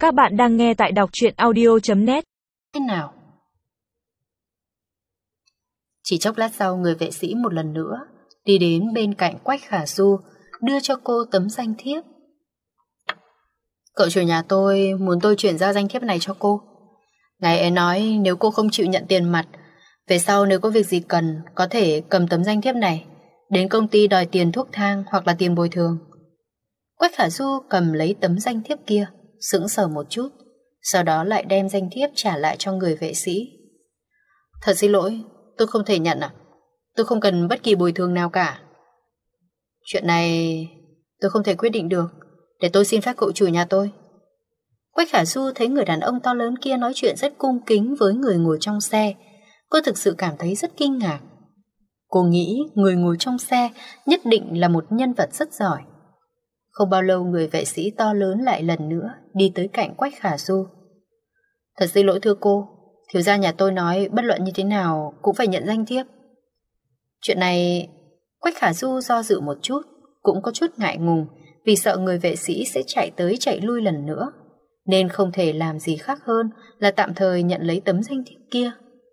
Các bạn đang nghe tại đọc truyện audio.net. Thế nào? Chỉ chốc lát sau, người vệ sĩ một lần nữa đi đến bên cạnh Quách Khả Du, đưa cho cô tấm danh thiếp. Cậu chủ nhà tôi muốn tôi chuyển giao danh thiếp này cho cô. Ngài ấy nói nếu cô không chịu nhận tiền mặt, về sau nếu có việc gì cần, có thể cầm tấm danh thiếp này đến công ty đòi tiền thuốc thang hoặc là tiền bồi thường. Quách Khả Du cầm lấy tấm danh thiếp kia, sững sờ một chút, sau đó lại đem danh thiếp trả lại cho người vệ sĩ. Thật xin lỗi, tôi không thể nhận ạ. Tôi không cần bất kỳ bồi thường nào cả. Chuyện này tôi không thể quyết định được, để tôi xin phép cậu chủ nhà tôi. Quách Khả Du thấy người đàn ông to lớn kia nói chuyện rất cung kính với người ngồi trong xe. Cô thực sự cảm thấy rất kinh ngạc. Cô nghĩ người ngồi trong xe nhất định là một nhân vật rất giỏi. Không bao lâu, người vệ sĩ to lớn lại lần nữa đi tới cạnh Quách Khả Du. Thật xin lỗi thưa cô, thiếu gia nhà tôi nói bất luận như thế nào cũng phải nhận danh thiếp. Chuyện này, Quách Khả Du do dự một chút, cũng có chút ngại ngùng vì sợ người vệ sĩ sẽ chạy tới chạy lui lần nữa, nên không thể làm gì khác hơn là tạm thời nhận lấy tấm danh thiếp kia.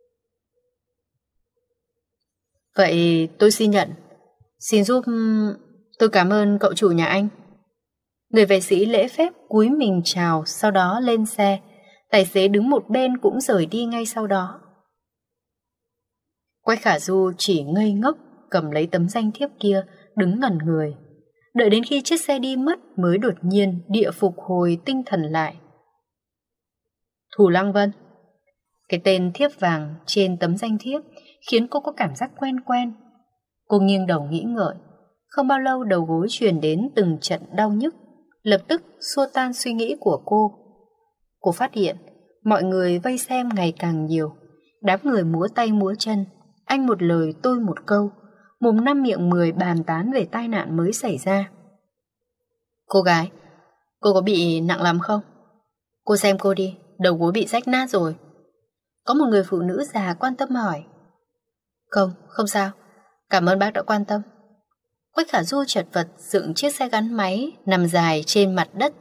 Vậy tôi xin nhận. Xin giúp tôi cảm ơn cậu chủ nhà anh. Người vệ sĩ lễ phép cúi mình chào, sau đó lên xe. Tài xế đứng một bên cũng rời đi ngay sau đó. Quách Khả Du chỉ ngây ngốc cầm lấy tấm danh thiếp kia, đứng ngẩn người. Đợi đến khi chiếc xe đi mất mới đột nhiên địa phục hồi tinh thần lại. Thủ Lăng Vân. Cái tên thiếp vàng trên tấm danh thiếp khiến cô có cảm giác quen quen. Cô nghiêng đầu nghĩ ngợi. Không bao lâu, đầu gối truyền đến từng trận đau nhức, lập tức xua tan suy nghĩ của cô. Cô phát hiện mọi người vây xem ngày càng nhiều. Đám người múa tay múa chân, anh một lời tôi một câu, mồm năm miệng mười bàn tán về tai nạn mới xảy ra. Cô gái, cô có bị nặng lắm không? Cô xem cô đi, đầu gối bị rách nát rồi. Có một người phụ nữ già quan tâm hỏi. Không sao, cảm ơn bác đã quan tâm. Quách Khả Du chật vật dựng chiếc xe gắn máy nằm dài trên mặt đất.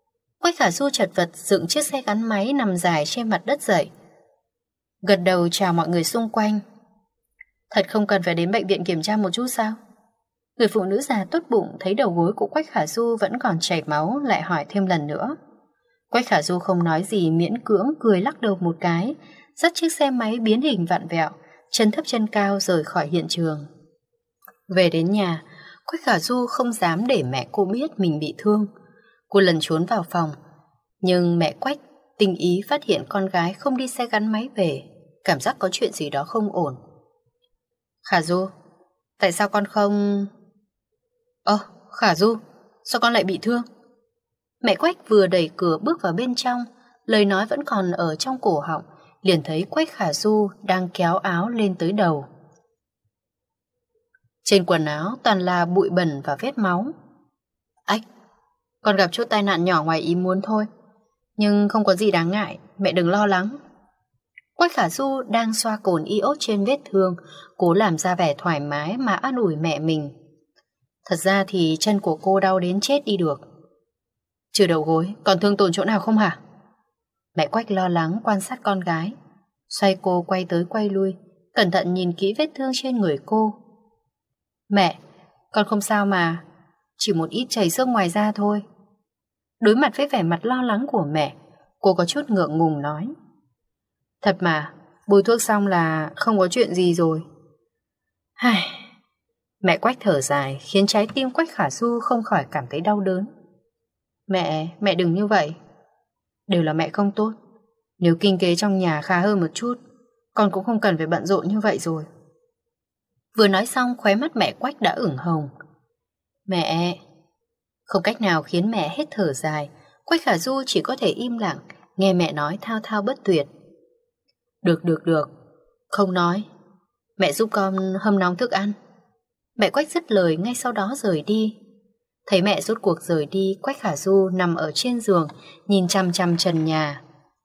Dậy, gật đầu chào mọi người xung quanh. Thật không cần phải đến bệnh viện kiểm tra một chút sao? Người phụ nữ già tốt bụng thấy đầu gối của Quách Khả Du vẫn còn chảy máu, lại hỏi thêm lần nữa. Quách Khả Du không nói gì, miễn cưỡng cười lắc đầu một cái, dắt chiếc xe máy biến hình vặn vẹo, chân thấp chân cao rời khỏi hiện trường. Về đến nhà, Quách Khả Du không dám để mẹ cô biết mình bị thương. Cô lần trốn vào phòng, nhưng mẹ Quách tình ý phát hiện con gái không đi xe gắn máy về, cảm giác có chuyện gì đó không ổn. Khả Du, tại sao con không... Khả Du, sao con lại bị thương? Mẹ Quách vừa đẩy cửa bước vào bên trong, lời nói vẫn còn ở trong cổ họng, liền thấy Quách Khả Du đang kéo áo lên tới đầu. Trên quần áo toàn là bụi bẩn và vết máu. Ách, con gặp chút tai nạn nhỏ ngoài ý muốn thôi, nhưng không có gì đáng ngại, mẹ đừng lo lắng. Quách Khả Du đang xoa cồn iốt trên vết thương, cố làm ra vẻ thoải mái mà an ủi mẹ mình. Thật ra thì chân của cô đau đến chết đi được. Trừ đầu gối, còn thương tổn chỗ nào không hả? Mẹ Quách lo lắng quan sát con gái, xoay cô quay tới quay lui, cẩn thận nhìn kỹ vết thương trên người cô. Mẹ, con không sao mà, chỉ một ít chảy xước ngoài da thôi. Đối mặt với vẻ mặt lo lắng của mẹ, cô có chút ngượng ngùng nói. Thật mà, bôi thuốc xong là không có chuyện gì rồi. Mẹ Quách thở dài khiến trái tim Quách Khả Du không khỏi cảm thấy đau đớn. Mẹ đừng như vậy. Đều là mẹ không tốt. Nếu kinh tế trong nhà khá hơn một chút, con cũng không cần phải bận rộn như vậy rồi. Vừa nói xong, khóe mắt mẹ Quách đã ửng hồng. Mẹ... Không cách nào khiến mẹ hết thở dài, Quách Khả Du chỉ có thể im lặng, nghe mẹ nói thao thao bất tuyệt. Được, không nói. Mẹ giúp con hâm nóng thức ăn. Mẹ Quách dứt lời ngay sau đó rời đi. Thấy mẹ rốt cuộc rời đi, Quách Khả Du nằm ở trên giường, nhìn chằm chằm trần nhà.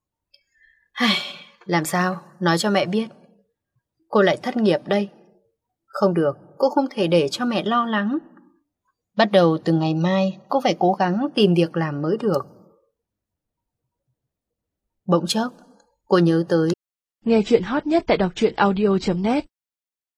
Làm sao? Nói cho mẹ biết. Cô lại thất nghiệp đây. Không được, cô không thể để cho mẹ lo lắng. Bắt đầu từ ngày mai, cô phải cố gắng tìm việc làm mới được. Bỗng chốc, cô nhớ tới. Nghe chuyện hot nhất tại đọc truyện audio.net